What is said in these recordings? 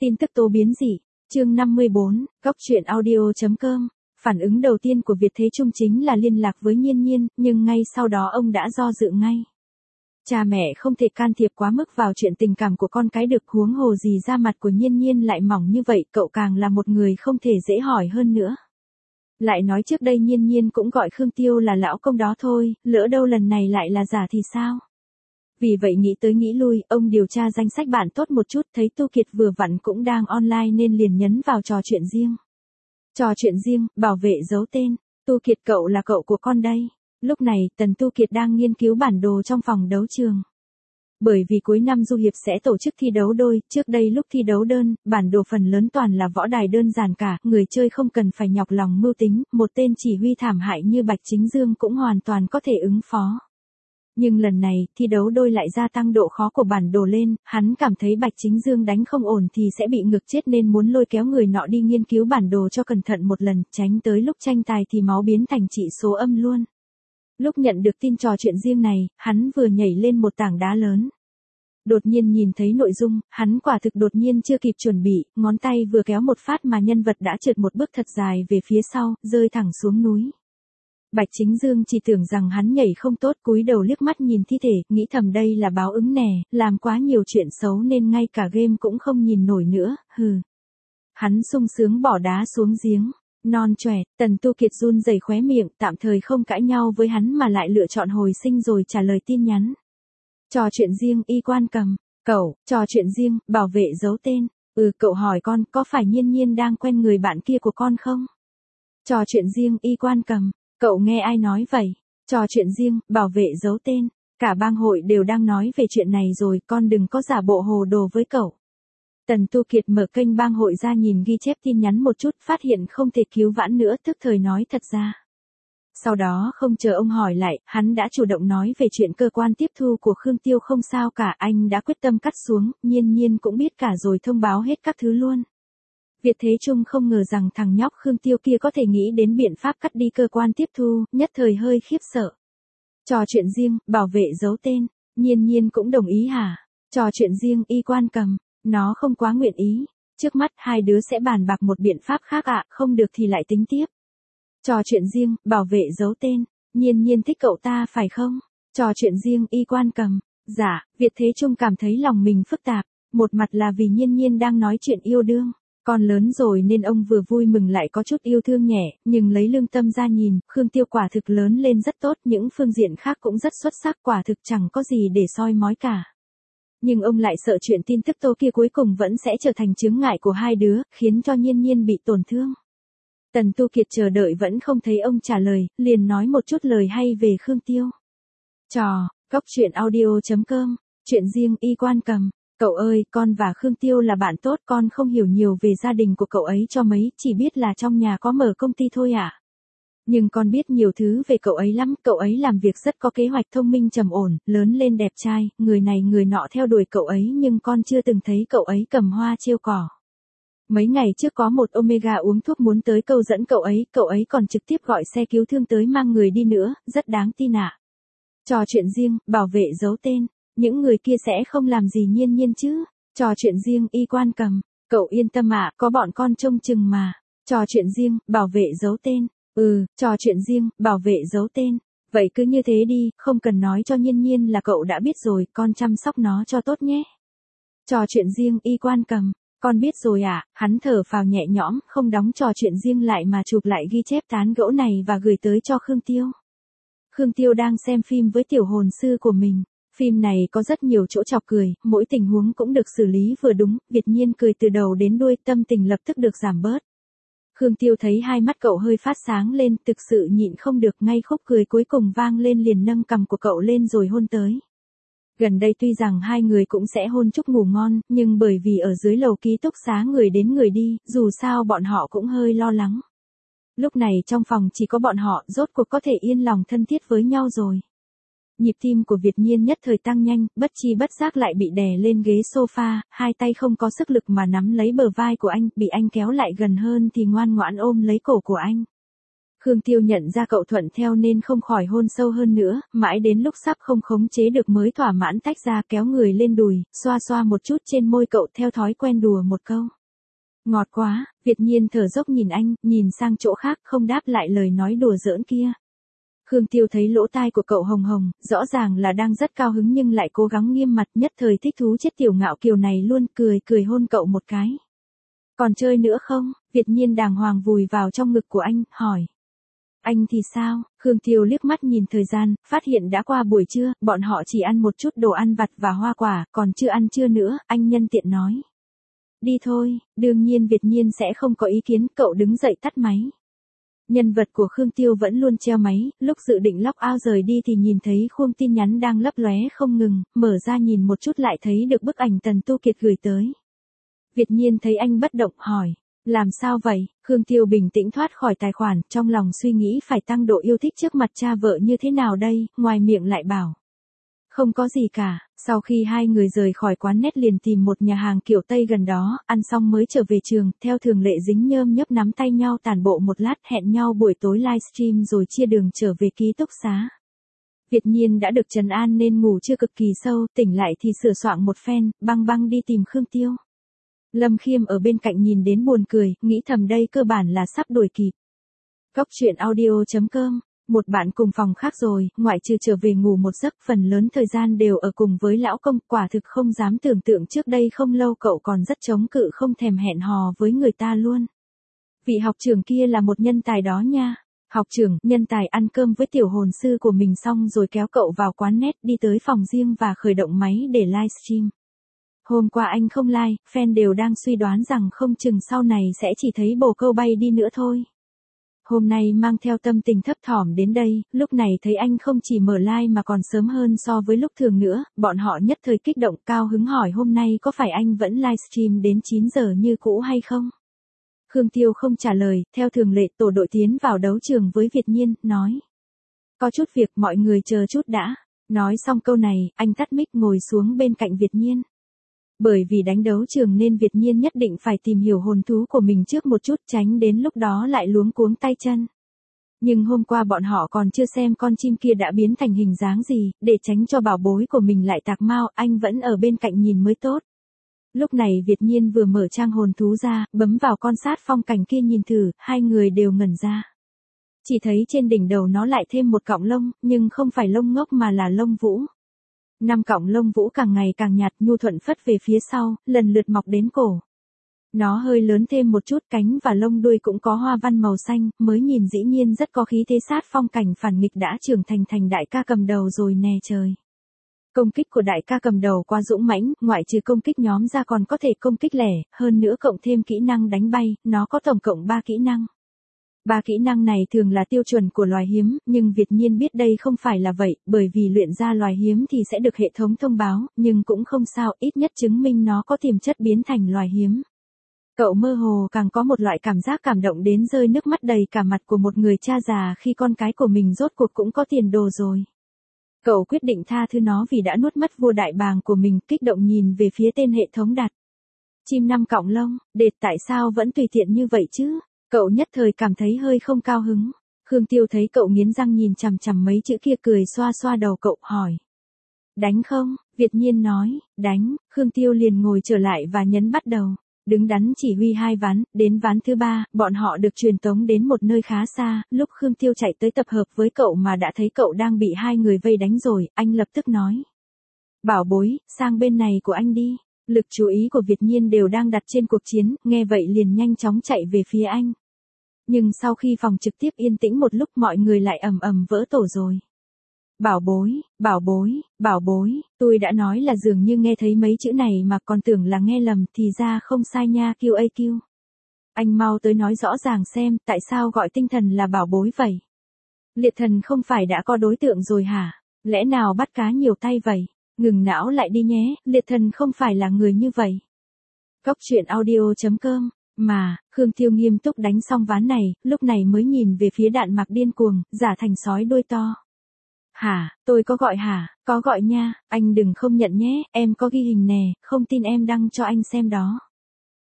Tin tức tố biến dị, chương 54, góc truyện audio.com. Phản ứng đầu tiên của Việt Thế Trung chính là liên lạc với Nhiên Nhiên, nhưng ngay sau đó ông đã do dự ngay. Cha mẹ không thể can thiệp quá mức vào chuyện tình cảm của con cái được, huống hồ gì da mặt của Nhiên Nhiên lại mỏng như vậy, cậu càng là một người không thể dễ hỏi hơn nữa. Lại nói trước đây Nhiên Nhiên cũng gọi Khương Tiêu là lão công đó thôi, lỡ đâu lần này lại là giả thì sao? Vì vậy nghĩ tới nghĩ lui, ông điều tra danh sách bạn tốt một chút, thấy Tu Kiệt vừa vặn cũng đang online nên liền nhấn vào trò chuyện riêng. Trò chuyện riêng, bảo vệ giấu tên, Tu Kiệt cậu là cậu của con đây. Lúc này, Tần Tu Kiệt đang nghiên cứu bản đồ trong phòng đấu trường. Bởi vì cuối năm Du Hiệp sẽ tổ chức thi đấu đôi, trước đây lúc thi đấu đơn, bản đồ phần lớn toàn là võ đài đơn giản cả, người chơi không cần phải nhọc lòng mưu tính, một tên chỉ huy thảm hại như Bạch Chính Dương cũng hoàn toàn có thể ứng phó. Nhưng lần này, thi đấu đôi lại gia tăng độ khó của bản đồ lên, hắn cảm thấy Bạch Chính Dương đánh không ổn thì sẽ bị ngược chết nên muốn lôi kéo người nọ đi nghiên cứu bản đồ cho cẩn thận một lần, tránh tới lúc tranh tài thì máu biến thành trị số âm luôn. Lúc nhận được tin trò chuyện riêng này, hắn vừa nhảy lên một tảng đá lớn. Đột nhiên nhìn thấy nội dung, hắn quả thực đột nhiên chưa kịp chuẩn bị, ngón tay vừa kéo một phát mà nhân vật đã trượt một bước thật dài về phía sau, rơi thẳng xuống núi. Bạch Chính Dương chỉ tưởng rằng hắn nhảy không tốt, cúi đầu liếc mắt nhìn thi thể, nghĩ thầm đây là báo ứng nè, làm quá nhiều chuyện xấu nên ngay cả game cũng không nhìn nổi nữa, hừ. Hắn sung sướng bỏ đá xuống giếng. Non choẹt, Tần Tu Kiệt run rẩy khóe miệng, tạm thời không cãi nhau với hắn mà lại lựa chọn hồi sinh rồi trả lời tin nhắn. Trò chuyện riêng, Y Quan Cầm, cậu, trò chuyện riêng, bảo vệ giấu tên, cậu hỏi con, có phải Nhiên Nhiên đang quen người bạn kia của con không? Trò chuyện riêng, Y Quan Cầm, cậu nghe ai nói vậy? Trò chuyện riêng, bảo vệ giấu tên, cả bang hội đều đang nói về chuyện này rồi, con đừng có giả bộ hồ đồ với cậu. Tần Tu Kiệt mở kênh bang hội ra nhìn ghi chép tin nhắn một chút, phát hiện không thể cứu vãn nữa, tức thời nói thật ra. Sau đó không chờ ông hỏi lại, hắn đã chủ động nói về chuyện cơ quan tiếp thu của Khương Tiêu không sao cả, anh đã quyết tâm cắt xuống, Nhiên Nhiên cũng biết cả rồi, thông báo hết các thứ luôn. Việt Thế Trung không ngờ rằng thằng nhóc Khương Tiêu kia có thể nghĩ đến biện pháp cắt đi cơ quan tiếp thu, nhất thời hơi khiếp sợ. Trò chuyện riêng, bảo vệ giấu tên, Nhiên Nhiên cũng đồng ý hả? Trò chuyện riêng, Y Quan Cầm. Nó không quá nguyện ý, trước mắt hai đứa sẽ bàn bạc một biện pháp khác ạ, không được thì lại tính tiếp. Trò chuyện riêng, bảo vệ giấu tên, Nhiên Nhiên thích cậu ta phải không? Trò chuyện riêng, Y Quan Cầm, dạ, Việt Thế Trung cảm thấy lòng mình phức tạp, một mặt là vì Nhiên Nhiên đang nói chuyện yêu đương, con lớn rồi nên ông vừa vui mừng lại có chút yêu thương nhẹ, nhưng lấy lương tâm ra nhìn, Khương Tiêu quả thực lớn lên rất tốt, những phương diện khác cũng rất xuất sắc, quả thực chẳng có gì để soi mói cả. Nhưng ông lại sợ chuyện tin tức tố kia cuối cùng vẫn sẽ trở thành chướng ngại của hai đứa, khiến cho Nhiên Nhiên bị tổn thương. Tần Tu Kiệt chờ đợi vẫn không thấy ông trả lời, liền nói một chút lời hay về Khương Tiêu. Góc truyện audio.com, chuyện riêng, Y Quan Cầm, cậu ơi, con và Khương Tiêu là bạn tốt, con không hiểu nhiều về gia đình của cậu ấy cho mấy, chỉ biết là trong nhà có mở công ty thôi ạ. Nhưng con biết nhiều thứ về cậu ấy lắm, cậu ấy làm việc rất có kế hoạch, thông minh trầm ổn, lớn lên đẹp trai, người này người nọ theo đuổi cậu ấy nhưng con chưa từng thấy cậu ấy cầm hoa trêu cỏ. Mấy ngày trước có một Omega uống thuốc muốn tới câu dẫn cậu ấy còn trực tiếp gọi xe cứu thương tới mang người đi nữa, rất đáng tin ạ. Trò chuyện riêng, bảo vệ giấu tên, những người kia sẽ không làm gì Nhiên Nhiên chứ. Trò chuyện riêng, Y Quan Cầm, cậu yên tâm ạ, có bọn con trông chừng mà. Trò chuyện riêng, bảo vệ giấu tên. Trò chuyện riêng, bảo vệ giấu tên. Vậy cứ như thế đi, không cần nói cho Nhiên Nhiên là cậu đã biết rồi, con chăm sóc nó cho tốt nhé. Trò chuyện riêng, Y Quan Cầm, con biết rồi ạ, hắn thở phào nhẹ nhõm, không đóng trò chuyện riêng lại mà chụp lại ghi chép tán gẫu này và gửi tới cho Khương Tiêu. Khương Tiêu đang xem phim với tiểu hồn sư của mình. Phim này có rất nhiều chỗ chọc cười, mỗi tình huống cũng được xử lý vừa đúng, Việt Nhiên cười từ đầu đến đuôi, tâm tình lập tức được giảm bớt. Khương Tiêu thấy hai mắt cậu hơi phát sáng lên, thực sự nhịn không được, ngay khúc cười cuối cùng vang lên liền nâng cằm của cậu lên rồi hôn tới. Gần đây tuy rằng hai người cũng sẽ hôn chúc ngủ ngon, nhưng bởi vì ở dưới lầu ký túc xá người đến người đi, dù sao bọn họ cũng hơi lo lắng. Lúc này trong phòng chỉ có bọn họ, rốt cuộc có thể yên lòng thân thiết với nhau rồi. Nhịp tim của Việt Nhiên nhất thời tăng nhanh, bất chi bất giác lại bị đè lên ghế sofa, hai tay không có sức lực mà nắm lấy bờ vai của anh, bị anh kéo lại gần hơn thì ngoan ngoãn ôm lấy cổ của anh. Khương Tiêu nhận ra cậu thuận theo nên không khỏi hôn sâu hơn nữa, mãi đến lúc sắp không khống chế được mới thỏa mãn tách ra, kéo người lên đùi, xoa xoa một chút trên môi cậu theo thói quen đùa một câu. Ngọt quá, Việt Nhiên thở dốc nhìn anh, nhìn sang chỗ khác không đáp lại lời nói đùa giỡn kia. Khương Tiêu thấy lỗ tai của cậu hồng hồng, rõ ràng là đang rất cao hứng nhưng lại cố gắng nghiêm mặt, nhất thời thích thú chết tiểu ngạo kiều này luôn, cười hôn cậu một cái. Còn chơi nữa không? Việt Nhiên đàng hoàng vùi vào trong ngực của anh, hỏi. Anh thì sao? Khương Tiêu liếc mắt nhìn thời gian, phát hiện đã qua buổi trưa, bọn họ chỉ ăn một chút đồ ăn vặt và hoa quả, còn chưa ăn trưa nữa, anh nhân tiện nói. Đi thôi, đương nhiên Việt Nhiên sẽ không có ý kiến, cậu đứng dậy tắt máy. Nhân vật của Khương Tiêu vẫn luôn treo máy, lúc dự định log out rời đi thì nhìn thấy khung tin nhắn đang lấp lóe không ngừng, mở ra nhìn một chút lại thấy được bức ảnh Tần Tu Kiệt gửi tới. Việt Nhiên thấy anh bất động hỏi, làm sao vậy? Khương Tiêu bình tĩnh thoát khỏi tài khoản, trong lòng suy nghĩ phải tăng độ yêu thích trước mặt cha vợ như thế nào đây, ngoài miệng lại bảo. Không có gì cả, sau khi hai người rời khỏi quán nét liền tìm một nhà hàng kiểu Tây gần đó, ăn xong mới trở về trường, theo thường lệ dính nhơm nhấp nắm tay nhau tản bộ một lát, hẹn nhau buổi tối livestream rồi chia đường trở về ký túc xá. Việt Nhiên đã được trấn an nên ngủ chưa cực kỳ sâu, tỉnh lại thì sửa soạn một phen, băng đi tìm Khương Tiêu. Lâm Khiêm ở bên cạnh nhìn đến buồn cười, nghĩ thầm đây cơ bản là sắp đuổi kịp. Góc truyện audio.com. Một bạn cùng phòng khác rồi, ngoại trừ trở về ngủ một giấc, phần lớn thời gian đều ở cùng với lão công, quả thực không dám tưởng tượng trước đây không lâu cậu còn rất chống cự không thèm hẹn hò với người ta luôn. Vị học trưởng kia là một nhân tài đó nha. Học trưởng, nhân tài ăn cơm với tiểu hồn sư của mình xong rồi kéo cậu vào quán nét, đi tới phòng riêng và khởi động máy để livestream. Hôm qua anh không like, fan đều đang suy đoán rằng không chừng sau này sẽ chỉ thấy bồ câu bay đi nữa thôi. Hôm nay mang theo tâm tình thấp thỏm đến đây, lúc này thấy anh không chỉ mở live mà còn sớm hơn so với lúc thường nữa, bọn họ nhất thời kích động cao hứng hỏi hôm nay có phải anh vẫn livestream đến 9 giờ như cũ hay không? Khương Tiêu không trả lời, theo thường lệ tổ đội tiến vào đấu trường với Việt Nhiên, nói. Có chút việc mọi người chờ chút đã. Nói xong câu này, anh tắt mic ngồi xuống bên cạnh Việt Nhiên. Bởi vì đánh đấu trường nên Việt Nhiên nhất định phải tìm hiểu hồn thú của mình trước một chút tránh đến lúc đó lại luống cuống tay chân. Nhưng hôm qua bọn họ còn chưa xem con chim kia đã biến thành hình dáng gì, để tránh cho bảo bối của mình lại tạc mau, anh vẫn ở bên cạnh nhìn mới tốt. Lúc này Việt Nhiên vừa mở trang hồn thú ra, bấm vào con sát phong cảnh kia nhìn thử, hai người đều ngẩn ra. Chỉ thấy trên đỉnh đầu nó lại thêm một cọng lông, nhưng không phải lông ngốc mà là lông vũ. 5 cọng lông vũ càng ngày càng nhạt nhu thuận phất về phía sau, lần lượt mọc đến cổ. Nó hơi lớn thêm một chút, cánh và lông đuôi cũng có hoa văn màu xanh, mới nhìn dĩ nhiên rất có khí thế sát phong cảnh phản nghịch đã trưởng thành đại ca cầm đầu rồi nè trời. Công kích của đại ca cầm đầu quá dũng mãnh, ngoại trừ công kích nhóm ra còn có thể công kích lẻ, hơn nữa cộng thêm kỹ năng đánh bay, nó có tổng cộng 3 kỹ năng. 3 kỹ năng này thường là tiêu chuẩn của loài hiếm, nhưng Việt Nhiên biết đây không phải là vậy, bởi vì luyện ra loài hiếm thì sẽ được hệ thống thông báo, nhưng cũng không sao, ít nhất chứng minh nó có tiềm chất biến thành loài hiếm. Cậu mơ hồ càng có một loại cảm giác cảm động đến rơi nước mắt đầy cả mặt của một người cha già khi con cái của mình rốt cuộc cũng có tiền đồ rồi. Cậu quyết định tha thứ nó vì đã nuốt mất vua đại bàng của mình, kích động nhìn về phía tên hệ thống đặt. Chim 5 cọng lông, đệt tại sao vẫn tùy tiện như vậy chứ? Cậu nhất thời cảm thấy hơi không cao hứng. Khương Tiêu thấy cậu nghiến răng nhìn chằm chằm mấy chữ kia cười xoa xoa đầu cậu hỏi. Đánh không? Việt Nhiên nói, đánh. Khương Tiêu liền ngồi trở lại và nhấn bắt đầu. Đứng đắn chỉ huy 2 ván, đến ván thứ 3, bọn họ được truyền tống đến một nơi khá xa, lúc Khương Tiêu chạy tới tập hợp với cậu mà đã thấy cậu đang bị 2 người vây đánh rồi, anh lập tức nói. Bảo bối, sang bên này của anh đi. Lực chú ý của Việt Nhiên đều đang đặt trên cuộc chiến, nghe vậy liền nhanh chóng chạy về phía anh. Nhưng sau khi phòng trực tiếp yên tĩnh một lúc mọi người lại ầm ầm vỡ tổ rồi. Bảo bối, tôi đã nói là dường như nghe thấy mấy chữ này mà còn tưởng là nghe lầm thì ra không sai nha QAQ. Anh mau tới nói rõ ràng xem tại sao gọi tinh thần là bảo bối vậy. Liệt thần không phải đã có đối tượng rồi hả? Lẽ nào bắt cá nhiều tay vậy? Ngừng não lại đi nhé, liệt thần không phải là người như vậy. Góc truyện audio.com. Mà, Khương Tiêu nghiêm túc đánh xong ván này, lúc này mới nhìn về phía đạn mặc điên cuồng, giả thành sói đuôi to. Hả, tôi có gọi hả, có gọi nha, anh đừng không nhận nhé, em có ghi hình nè, không tin em đăng cho anh xem đó.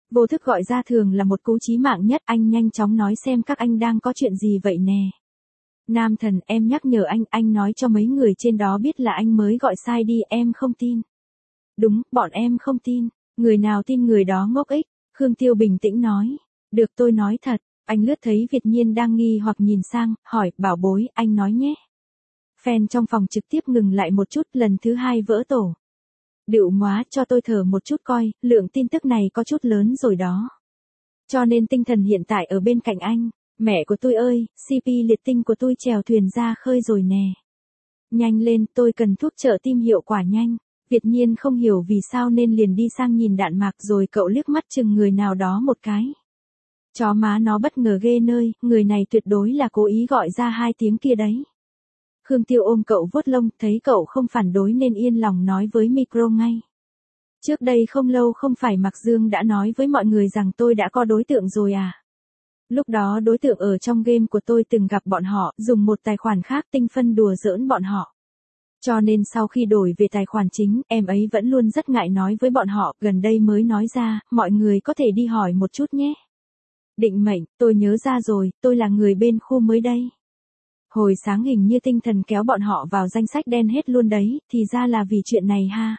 Vô thức gọi ra thường là một cú chí mạng nhất, anh nhanh chóng nói xem các anh đang có chuyện gì vậy nè. Nam thần, em nhắc nhở anh nói cho mấy người trên đó biết là anh mới gọi sai đi, em không tin. Đúng, bọn em không tin, người nào tin người đó ngốc ích, Khương Tiêu bình tĩnh nói. Được tôi nói thật, anh lướt thấy Việt Nhiên đang nghi hoặc nhìn sang, hỏi, bảo bối, anh nói nhé. Fan trong phòng trực tiếp ngừng lại một chút, lần thứ 2 vỡ tổ. Điệu móa, cho tôi thở một chút coi, lượng tin tức này có chút lớn rồi đó. Cho nên tinh thần hiện tại ở bên cạnh anh. Mẹ của tôi ơi, CP liệt tinh của tôi chèo thuyền ra khơi rồi nè. Nhanh lên, tôi cần thuốc trợ tim hiệu quả nhanh. Việt Nhiên không hiểu vì sao nên liền đi sang nhìn đạn mạc rồi cậu liếc mắt chừng người nào đó một cái. Chó má nó bất ngờ ghê nơi, người này tuyệt đối là cố ý gọi ra 2 tiếng kia đấy. Khương Tiêu ôm cậu vuốt lông, thấy cậu không phản đối nên yên lòng nói với micro ngay. Trước đây không lâu không phải Mạc Dương đã nói với mọi người rằng tôi đã có đối tượng rồi à? Lúc đó đối tượng ở trong game của tôi từng gặp bọn họ, dùng một tài khoản khác tinh phân đùa giỡn bọn họ. Cho nên sau khi đổi về tài khoản chính, em ấy vẫn luôn rất ngại nói với bọn họ, gần đây mới nói ra, mọi người có thể đi hỏi một chút nhé. Định mệnh, tôi nhớ ra rồi, tôi là người bên khu mới đây. Hồi sáng hình như tinh thần kéo bọn họ vào danh sách đen hết luôn đấy, thì ra là vì chuyện này ha.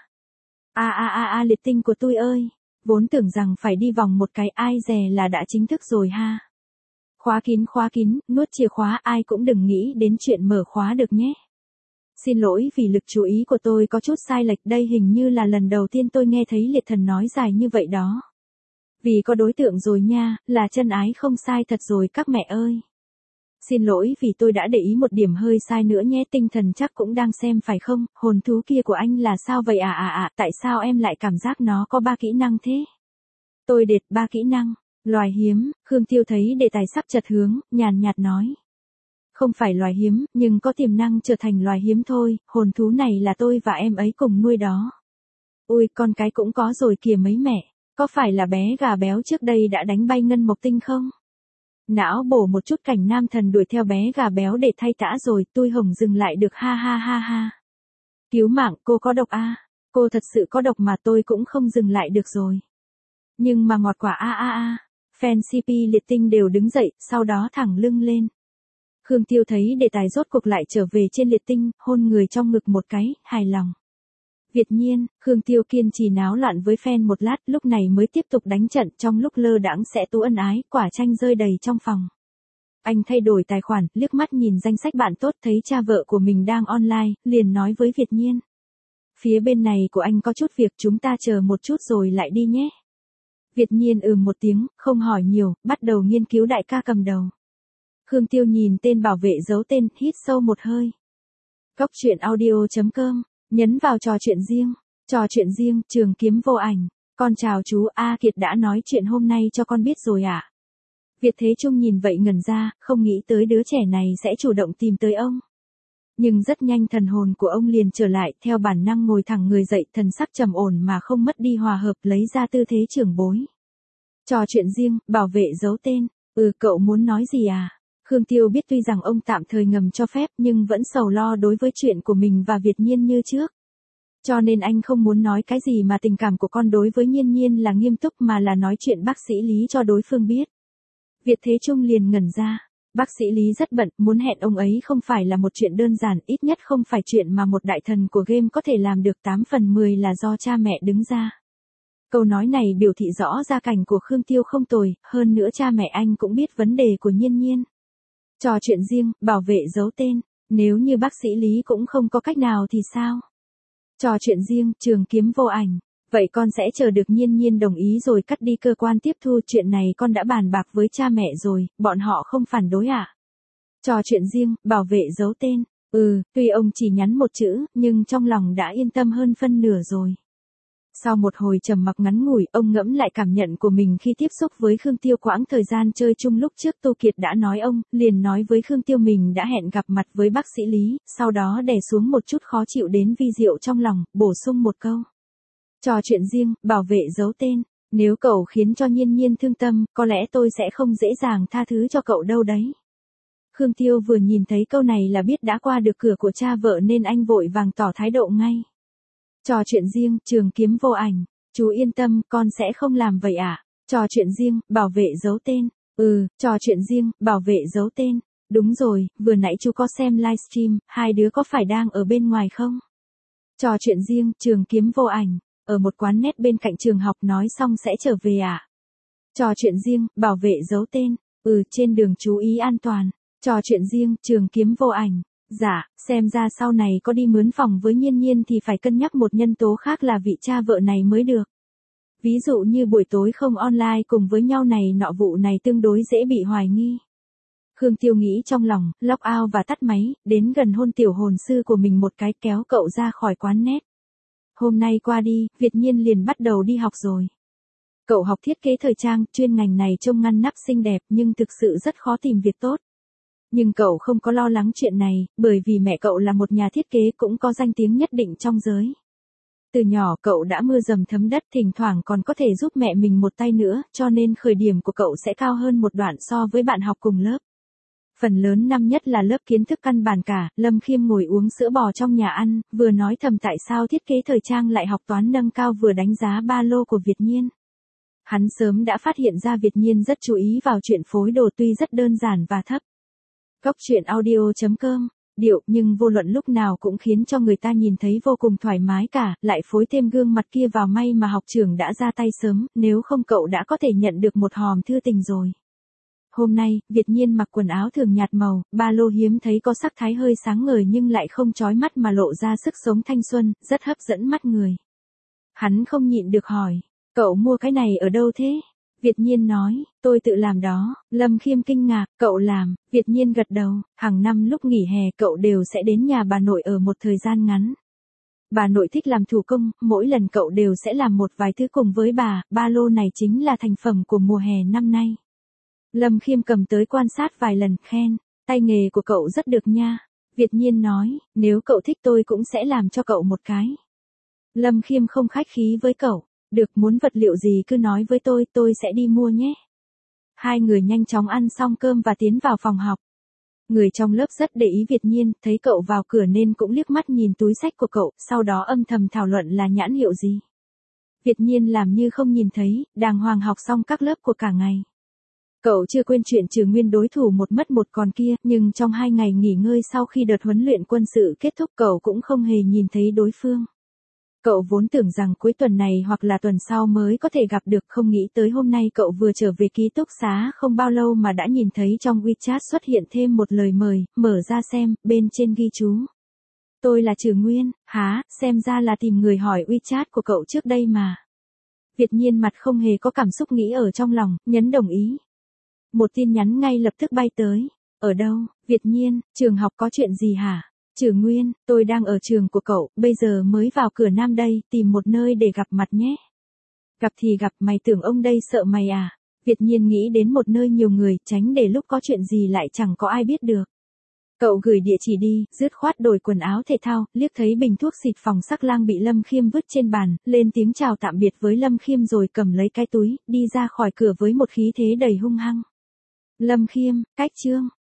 Liệt tinh của tôi ơi, vốn tưởng rằng phải đi vòng một cái, ai dè là đã chính thức rồi ha. Khóa kín, nuốt chìa khóa, ai cũng đừng nghĩ đến chuyện mở khóa được nhé. Xin lỗi vì lực chú ý của tôi có chút sai lệch, đây hình như là lần đầu tiên tôi nghe thấy liệt thần nói dài như vậy đó. Vì có đối tượng rồi nha, là chân ái không sai thật rồi các mẹ ơi. Xin lỗi vì tôi đã để ý một điểm hơi sai nữa nhé, tinh thần chắc cũng đang xem phải không, hồn thú kia của anh là sao vậy tại sao em lại cảm giác nó có 3 kỹ năng thế? Tôi đệt 3 kỹ năng, loài hiếm, Khương Tiêu thấy đề tài sắp chật hướng, nhàn nhạt nói. Không phải loài hiếm, nhưng có tiềm năng trở thành loài hiếm thôi, hồn thú này là tôi và em ấy cùng nuôi đó. Ui, con cái cũng có rồi kìa mấy mẹ, có phải là bé gà béo trước đây đã đánh bay Ngân Mộc Tinh không? Não bổ một chút cảnh nam thần đuổi theo bé gà béo để thay tã rồi, tôi hồng dừng lại được ha. Cứu mạng, cô có độc à? Cô thật sự có độc mà tôi cũng không dừng lại được rồi. Nhưng mà ngọt quả fan CP liệt tinh đều đứng dậy, sau đó thẳng lưng lên. Khương Tiêu thấy đề tài rốt cuộc lại trở về trên liệt tinh, hôn người trong ngực một cái, hài lòng. Việt Nhiên, Khương Tiêu kiên trì náo loạn với fan một lát, lúc này mới tiếp tục đánh trận, trong lúc lơ đãng sẽ tú ân ái, quả chanh rơi đầy trong phòng. Anh thay đổi tài khoản, liếc mắt nhìn danh sách bạn tốt, thấy cha vợ của mình đang online, liền nói với Việt Nhiên. Phía bên này của anh có chút việc, chúng ta chờ một chút rồi lại đi nhé. Việt Nhiên một tiếng, không hỏi nhiều, bắt đầu nghiên cứu đại ca cầm đầu. Khương Tiêu nhìn tên bảo vệ giấu tên, hít sâu một hơi. Góc truyện audio.com, nhấn vào trò chuyện riêng, Trường Kiếm Vô Ảnh. Con chào chú, A Kiệt đã nói chuyện hôm nay cho con biết rồi ạ. Việt Thế Trung nhìn vậy ngẩn ra, không nghĩ tới đứa trẻ này sẽ chủ động tìm tới ông. Nhưng rất nhanh thần hồn của ông liền trở lại, theo bản năng ngồi thẳng người dậy, thần sắc trầm ổn mà không mất đi hòa hợp, lấy ra tư thế trưởng bối. Trò chuyện riêng, bảo vệ giấu tên, cậu muốn nói gì à? Khương Tiêu biết tuy rằng ông tạm thời ngầm cho phép nhưng vẫn sầu lo đối với chuyện của mình và Việt Nhiên như trước. Cho nên anh không muốn nói cái gì mà tình cảm của con đối với Nhiên Nhiên là nghiêm túc mà là nói chuyện bác sĩ Lý cho đối phương biết. Việt Thế Trung liền ngẩn ra. Bác sĩ Lý rất bận, muốn hẹn ông ấy không phải là một chuyện đơn giản, ít nhất không phải chuyện mà một đại thần của game có thể làm được, 8 phần 10 là do cha mẹ đứng ra. Câu nói này biểu thị rõ gia cảnh của Khương Tiêu không tồi, hơn nữa cha mẹ anh cũng biết vấn đề của Nhiên Nhiên. Trò chuyện riêng, bảo vệ giấu tên, nếu như bác sĩ Lý cũng không có cách nào thì sao? Trò chuyện riêng, Trường Kiếm Vô Ảnh, vậy con sẽ chờ được Nhiên Nhiên đồng ý rồi cắt đi cơ quan tiếp thu, chuyện này con đã bàn bạc với cha mẹ rồi, bọn họ không phản đối à? Trò chuyện riêng, bảo vệ giấu tên, tuy ông chỉ nhắn một chữ, nhưng trong lòng đã yên tâm hơn phân nửa rồi. Sau một hồi trầm mặc ngắn ngủi, ông ngẫm lại cảm nhận của mình khi tiếp xúc với Khương Tiêu, quãng thời gian chơi chung lúc trước Tô Kiệt đã nói ông, liền nói với Khương Tiêu mình đã hẹn gặp mặt với bác sĩ Lý, sau đó đè xuống một chút khó chịu đến vi diệu trong lòng, bổ sung một câu. Trò chuyện riêng, bảo vệ giấu tên, nếu cậu khiến cho Nhiên Nhiên thương tâm, có lẽ tôi sẽ không dễ dàng tha thứ cho cậu đâu đấy. Khương Tiêu vừa nhìn thấy câu này là biết đã qua được cửa của cha vợ nên anh vội vàng tỏ thái độ ngay. Trò chuyện riêng, Trường Kiếm Vô Ảnh, chú yên tâm, con sẽ không làm vậy ạ. Trò chuyện riêng, bảo vệ giấu tên. Trò chuyện riêng, bảo vệ giấu tên. Đúng rồi, vừa nãy chú có xem livestream, hai đứa có phải đang ở bên ngoài không? Trò chuyện riêng, Trường kiếm vô ảnh. Ở một quán net bên cạnh trường học nói xong sẽ trở về à? Trò chuyện riêng, bảo vệ giấu tên. Trên đường chú ý an toàn. Trò chuyện riêng, Trường kiếm vô ảnh. Dạ, xem ra sau này có đi mướn phòng với Nhiên Nhiên thì phải cân nhắc một nhân tố khác là vị cha vợ này mới được. Ví dụ như buổi tối không online cùng với nhau này nọ, vụ này tương đối dễ bị hoài nghi. Khương Tiêu nghĩ trong lòng, log out và tắt máy, đến gần hôn tiểu hồn sư của mình một cái, kéo cậu ra khỏi quán net. Hôm nay qua đi, Việt Nhiên liền bắt đầu đi học rồi. Cậu học thiết kế thời trang, chuyên ngành này trông ngăn nắp xinh đẹp nhưng thực sự rất khó tìm việc tốt. Nhưng cậu không có lo lắng chuyện này, bởi vì mẹ cậu là một nhà thiết kế cũng có danh tiếng nhất định trong giới. Từ nhỏ cậu đã mưa dầm thấm đất, thỉnh thoảng còn có thể giúp mẹ mình một tay nữa, cho nên khởi điểm của cậu sẽ cao hơn một đoạn so với bạn học cùng lớp. Phần lớn năm nhất là lớp kiến thức căn bản cả, Lâm Khiêm ngồi uống sữa bò trong nhà ăn, vừa nói thầm tại sao thiết kế thời trang lại học toán nâng cao, vừa đánh giá ba lô của Việt Nhiên. Hắn sớm đã phát hiện ra Việt Nhiên rất chú ý vào chuyện phối đồ tuy rất đơn giản và thấp. Góc truyện audio.com, điệu nhưng vô luận lúc nào cũng khiến cho người ta nhìn thấy vô cùng thoải mái cả, lại phối thêm gương mặt kia vào, may mà học trưởng đã ra tay sớm, nếu không cậu đã có thể nhận được một hòm thư tình rồi. Hôm nay, Việt Nhiên mặc quần áo thường nhạt màu, ba lô hiếm thấy có sắc thái hơi sáng ngời nhưng lại không chói mắt mà lộ ra sức sống thanh xuân, rất hấp dẫn mắt người. Hắn không nhịn được hỏi, cậu mua cái này ở đâu thế? Việt Nhiên nói, tôi tự làm đó. Lâm Khiêm kinh ngạc, cậu làm? Việt Nhiên gật đầu, hàng năm lúc nghỉ hè cậu đều sẽ đến nhà bà nội ở một thời gian ngắn. Bà nội thích làm thủ công, mỗi lần cậu đều sẽ làm một vài thứ cùng với bà, ba lô này chính là thành phẩm của mùa hè năm nay. Lâm Khiêm cầm tới quan sát vài lần, khen, tay nghề của cậu rất được nha. Việt Nhiên nói, nếu cậu thích tôi cũng sẽ làm cho cậu một cái. Lâm Khiêm không khách khí với cậu, được, muốn vật liệu gì cứ nói với tôi sẽ đi mua nhé. Hai người nhanh chóng ăn xong cơm và tiến vào phòng học. Người trong lớp rất để ý Việt Nhiên, thấy cậu vào cửa nên cũng liếc mắt nhìn túi sách của cậu, sau đó âm thầm thảo luận là nhãn hiệu gì. Việt Nhiên làm như không nhìn thấy, đàng hoàng học xong các lớp của cả ngày. Cậu chưa quên chuyện Trừ Nguyên đối thủ một mất một còn kia, nhưng trong 2 ngày nghỉ ngơi sau khi đợt huấn luyện quân sự kết thúc cậu cũng không hề nhìn thấy đối phương. Cậu vốn tưởng rằng cuối tuần này hoặc là tuần sau mới có thể gặp được, không nghĩ tới hôm nay cậu vừa trở về ký túc xá không bao lâu mà đã nhìn thấy trong WeChat xuất hiện thêm một lời mời, mở ra xem, bên trên ghi chú. Tôi là Trừ Nguyên, hả, xem ra là tìm người hỏi WeChat của cậu trước đây mà. Việt Nhiên mặt không hề có cảm xúc, nghĩ ở trong lòng, nhấn đồng ý. Một tin nhắn ngay lập tức bay tới. Ở đâu? Việt Nhiên, trường học có chuyện gì hả? Trừ Nguyên, tôi đang ở trường của cậu, bây giờ mới vào cửa Nam đây, tìm một nơi để gặp mặt nhé. Gặp thì gặp, mày tưởng ông đây sợ mày à? Việt Nhiên nghĩ đến một nơi nhiều người, tránh để lúc có chuyện gì lại chẳng có ai biết được. Cậu gửi địa chỉ đi, dứt khoát đổi quần áo thể thao, liếc thấy bình thuốc xịt phòng sắc lang bị Lâm Khiêm vứt trên bàn, lên tiếng chào tạm biệt với Lâm Khiêm rồi cầm lấy cái túi, đi ra khỏi cửa với một khí thế đầy hung hăng. Lâm Khiêm, cách chương.